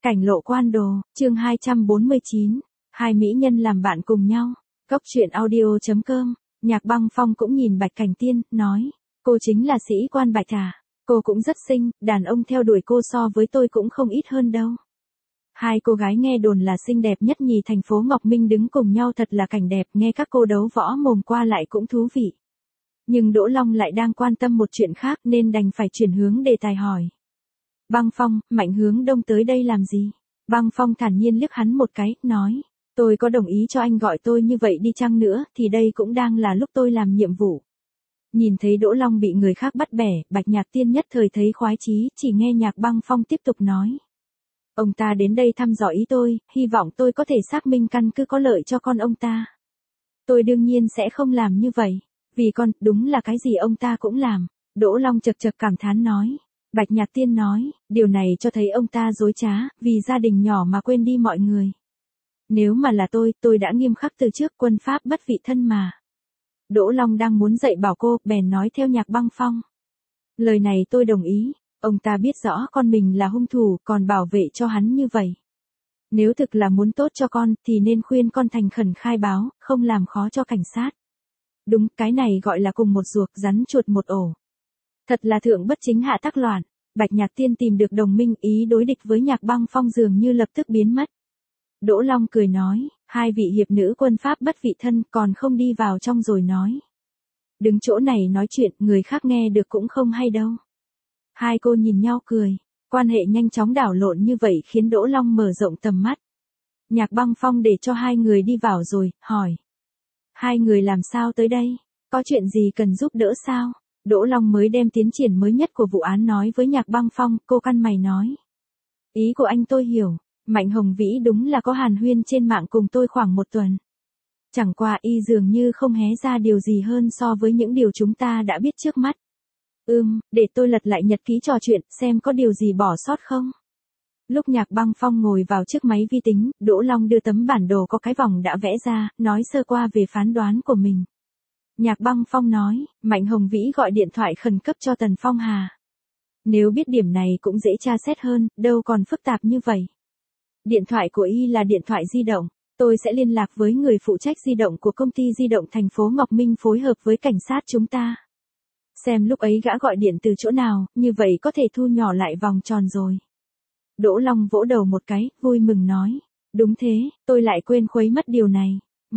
Cảnh lộ quan đồ, chương 249. Hai mỹ nhân làm bạn cùng nhau. Cốc truyện audio.com. Nhạc Băng Phong cũng nhìn Bạch Cảnh Tiên, nói. Cô chính là sĩ quan Bạch à. Cô cũng rất xinh, đàn ông theo đuổi cô so với tôi cũng không ít hơn đâu. Hai cô gái nghe đồn là xinh đẹp nhất nhì thành phố Ngọc Minh đứng cùng nhau thật là cảnh đẹp, nghe các cô đấu võ mồm qua lại cũng thú vị. Nhưng Đỗ Long lại đang quan tâm một chuyện khác nên đành phải chuyển hướng đề tài hỏi. Băng Phong, Mạnh hướng đông tới đây làm gì? Băng Phong thản nhiên liếc hắn một cái, nói. Tôi có đồng ý cho anh gọi tôi như vậy đi chăng nữa thì đây cũng đang là lúc tôi làm nhiệm vụ. Nhìn thấy Đỗ Long bị người khác bắt bẻ, Bạch Nhạc Tiên nhất thời thấy khoái chí, chỉ nghe Nhạc Băng Phong tiếp tục nói. Ông ta đến đây thăm dò ý tôi, hy vọng tôi có thể xác minh căn cứ có lợi cho con ông ta. Tôi đương nhiên sẽ không làm như vậy, vì con, đúng là cái gì ông ta cũng làm. Đỗ Long chật chật cảm thán nói. Bạch Nhạc Tiên nói, điều này cho thấy ông ta dối trá, vì gia đình nhỏ mà quên đi mọi người. Nếu mà là tôi đã nghiêm khắc từ trước, quân pháp bất vị thân mà. Đỗ Long đang muốn dạy bảo cô, bèn nói theo Nhạc Băng Phong. Lời này tôi đồng ý, ông ta biết rõ con mình là hung thủ, còn bảo vệ cho hắn như vậy. Nếu thực là muốn tốt cho con, thì nên khuyên con thành khẩn khai báo, không làm khó cho cảnh sát. Đúng, cái này gọi là cùng một ruột rắn chuột một ổ. Thật là thượng bất chính hạ tắc loạn. Bạch Nhạc Tiên tìm được đồng minh, ý đối địch với Nhạc Băng Phong dường như lập tức biến mất. Đỗ Long cười nói, hai vị hiệp nữ quân pháp bất vị thân còn không đi vào trong rồi nói. Đứng chỗ này nói chuyện, người khác nghe được cũng không hay đâu. Hai cô nhìn nhau cười, quan hệ nhanh chóng đảo lộn như vậy khiến Đỗ Long mở rộng tầm mắt. Nhạc Băng Phong để cho hai người đi vào rồi, hỏi. Hai người làm sao tới đây? Có chuyện gì cần giúp đỡ sao? Đỗ Long mới đem tiến triển mới nhất của vụ án nói với Nhạc Băng Phong, cô căn mày nói. Ý của anh tôi hiểu, Mạnh Hồng Vĩ đúng là có hàn huyên trên mạng cùng tôi khoảng một tuần. Chẳng qua y dường như không hé ra điều gì hơn so với những điều chúng ta đã biết trước mắt. Để tôi lật lại nhật ký trò chuyện xem có điều gì bỏ sót không. Lúc Nhạc Băng Phong ngồi vào chiếc máy vi tính, Đỗ Long đưa tấm bản đồ có cái vòng đã vẽ ra, nói sơ qua về phán đoán của mình. Nhạc Băng Phong nói, Mạnh Hồng Vĩ gọi điện thoại khẩn cấp cho Tần Phong Hà. Nếu biết điểm này cũng dễ tra xét hơn, đâu còn phức tạp như vậy. Điện thoại của y là điện thoại di động, tôi sẽ liên lạc với người phụ trách di động của công ty di động thành phố Ngọc Minh phối hợp với cảnh sát chúng ta. Xem lúc ấy gã gọi điện từ chỗ nào, như vậy có thể thu nhỏ lại vòng tròn rồi. Đỗ Long vỗ đầu một cái, vui mừng nói. Đúng thế, tôi lại quên khuấy mất điều này.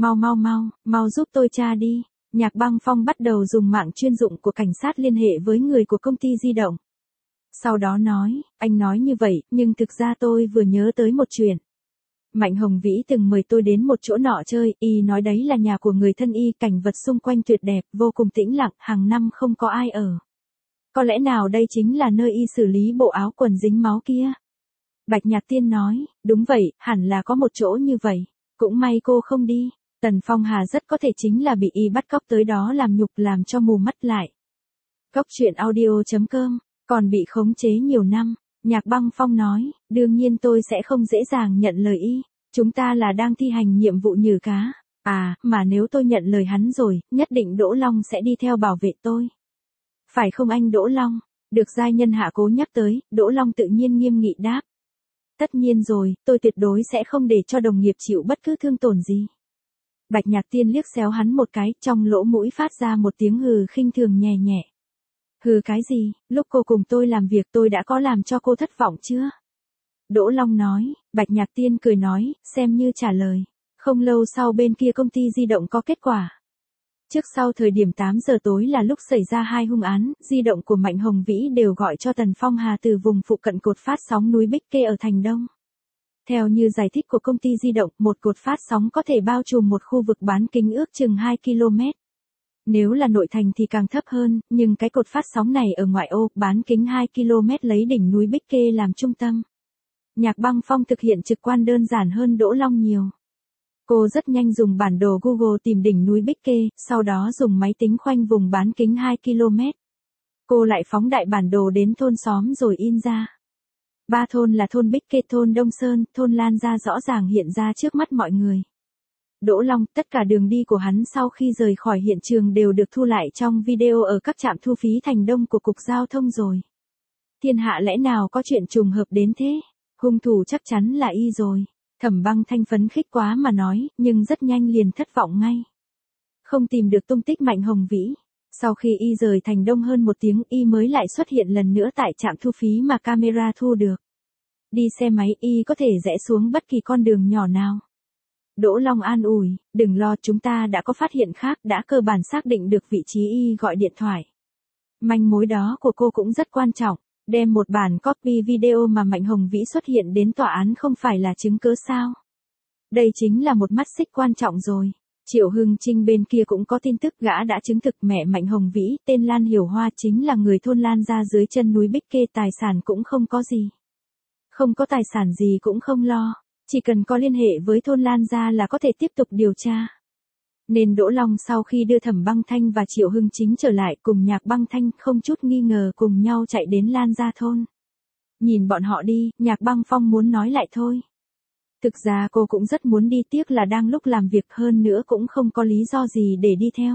Mau giúp tôi tra đi. Nhạc Băng Phong bắt đầu dùng mạng chuyên dụng của cảnh sát liên hệ với người của công ty di động. Sau đó nói, anh nói như vậy, nhưng thực ra tôi vừa nhớ tới một chuyện. Mạnh Hồng Vĩ từng mời tôi đến một chỗ nọ chơi, y nói đấy là nhà của người thân y, cảnh vật xung quanh tuyệt đẹp, vô cùng tĩnh lặng, hàng năm không có ai ở. Có lẽ nào đây chính là nơi y xử lý bộ áo quần dính máu kia? Bạch Nhạc Tiên nói, đúng vậy, hẳn là có một chỗ như vậy. Cũng may cô không đi. Tần Phong Hà rất có thể chính là bị y bắt cóc tới đó làm nhục làm cho mù mắt lại. Cốc truyện audio.com, còn bị khống chế nhiều năm. Nhạc Băng Phong nói, đương nhiên tôi sẽ không dễ dàng nhận lời y. Chúng ta là đang thi hành nhiệm vụ nhử cá. Mà nếu tôi nhận lời hắn rồi, nhất định Đỗ Long sẽ đi theo bảo vệ tôi. Phải không anh Đỗ Long? Được giai nhân hạ cố nhắc tới, Đỗ Long tự nhiên nghiêm nghị đáp. Tất nhiên rồi, tôi tuyệt đối sẽ không để cho đồng nghiệp chịu bất cứ thương tổn gì. Bạch Nhạc Tiên liếc xéo hắn một cái, trong lỗ mũi phát ra một tiếng hừ khinh thường nhẹ nhẹ. Hừ cái gì, lúc cô cùng tôi làm việc tôi đã có làm cho cô thất vọng chưa? Đỗ Long nói, Bạch Nhạc Tiên cười nói, xem như trả lời. Không lâu sau bên kia công ty di động có kết quả. Trước sau thời điểm 8 giờ tối là lúc xảy ra hai hung án, di động của Mạnh Hồng Vĩ đều gọi cho Tần Phong Hà từ vùng phụ cận cột phát sóng núi Bích Kê ở thành Đông. Theo như giải thích của công ty di động, một cột phát sóng có thể bao trùm một khu vực bán kính ước chừng 2 km. Nếu là nội thành thì càng thấp hơn, nhưng cái cột phát sóng này ở ngoại ô, bán kính 2 km lấy đỉnh núi Bích Kê làm trung tâm. Nhạc Băng Phong thực hiện trực quan đơn giản hơn Đỗ Long nhiều. Cô rất nhanh dùng bản đồ Google tìm đỉnh núi Bích Kê, sau đó dùng máy tính khoanh vùng bán kính 2 km. Cô lại phóng đại bản đồ đến thôn xóm rồi in ra. 3 thôn là thôn Bích Kê, thôn Đông Sơn, thôn Lan Gia rõ ràng hiện ra trước mắt mọi người. Đỗ Long, tất cả đường đi của hắn sau khi rời khỏi hiện trường đều được thu lại trong video ở các trạm thu phí thành Đông của Cục Giao thông rồi. Thiên hạ lẽ nào có chuyện trùng hợp đến thế? Hung thủ chắc chắn là y rồi. Thẩm Băng Thanh phấn khích quá mà nói, nhưng rất nhanh liền thất vọng ngay. Không tìm được tung tích Mạnh Hồng Vĩ. Sau khi y rời thành Đông hơn 1 tiếng y mới lại xuất hiện lần nữa tại trạm thu phí mà camera thu được. Đi xe máy y có thể rẽ xuống bất kỳ con đường nhỏ nào. Đỗ Long an ủi, đừng lo, chúng ta đã có phát hiện khác, đã cơ bản xác định được vị trí y gọi điện thoại. Manh mối đó của cô cũng rất quan trọng, đem một bản copy video mà Mạnh Hồng Vĩ xuất hiện đến tòa án không phải là chứng cứ sao? Đây chính là một mắt xích quan trọng rồi. Triệu Hưng Trinh bên kia cũng có tin tức, gã đã chứng thực mẹ Mạnh Hồng Vĩ, tên Lan Hiểu Hoa, chính là người thôn Lan Gia dưới chân núi Bích Kê, tài sản cũng không có gì. Không có tài sản gì cũng không lo, chỉ cần có liên hệ với thôn Lan Gia là có thể tiếp tục điều tra. Nên Đỗ Long sau khi đưa Thẩm Băng Thanh và Triệu Hưng Chính trở lại cùng Nhạc Băng Thanh không chút nghi ngờ cùng nhau chạy đến Lan Gia thôn. Nhìn bọn họ đi, Nhạc Băng Phong muốn nói lại thôi. Thực ra cô cũng rất muốn đi, tiếc là đang lúc làm việc, hơn nữa cũng không có lý do gì để đi theo.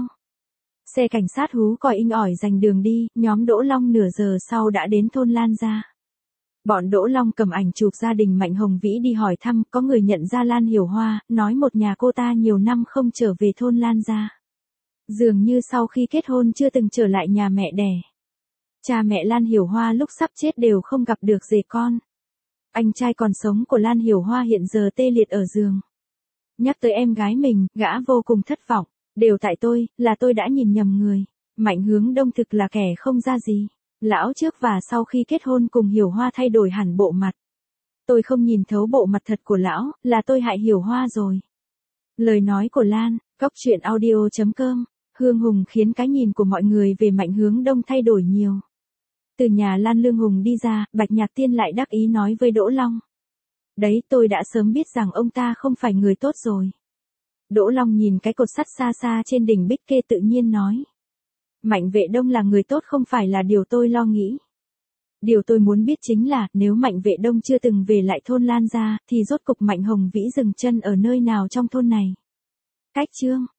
Xe cảnh sát hú còi inh ỏi giành đường đi, nhóm Đỗ Long nửa giờ sau đã đến thôn Lan Gia. Bọn Đỗ Long cầm ảnh chụp gia đình Mạnh Hồng Vĩ đi hỏi thăm, có người nhận ra Lan Hiểu Hoa, nói một nhà cô ta nhiều năm không trở về thôn Lan Gia. Dường như sau khi kết hôn chưa từng trở lại nhà mẹ đẻ. Cha mẹ Lan Hiểu Hoa lúc sắp chết đều không gặp được rể con. Anh trai còn sống của Lan Hiểu Hoa hiện giờ tê liệt ở giường. Nhắc tới em gái mình, gã vô cùng thất vọng. Đều tại tôi, là tôi đã nhìn nhầm người. Mạnh Hướng Đông thực là kẻ không ra gì. Lão trước và sau khi kết hôn cùng Hiểu Hoa thay đổi hẳn bộ mặt. Tôi không nhìn thấu bộ mặt thật của lão, là tôi hại Hiểu Hoa rồi. Lời nói của Lan, Cóc Truyện Audio.com, Hương Hùng khiến cái nhìn của mọi người về Mạnh Hướng Đông thay đổi nhiều. Từ nhà Lan Lương Hùng đi ra, Bạch Nhạc Tiên lại đắc ý nói với Đỗ Long. Đấy, tôi đã sớm biết rằng ông ta không phải người tốt rồi. Đỗ Long nhìn cái cột sắt xa xa trên đỉnh Bích Kê tự nhiên nói. Mạnh Vệ Đông là người tốt không phải là điều tôi lo nghĩ. Điều tôi muốn biết chính là, nếu Mạnh Vệ Đông chưa từng về lại thôn Lan Gia, thì rốt cục Mạnh Hồng Vĩ dừng chân ở nơi nào trong thôn này. Cách chương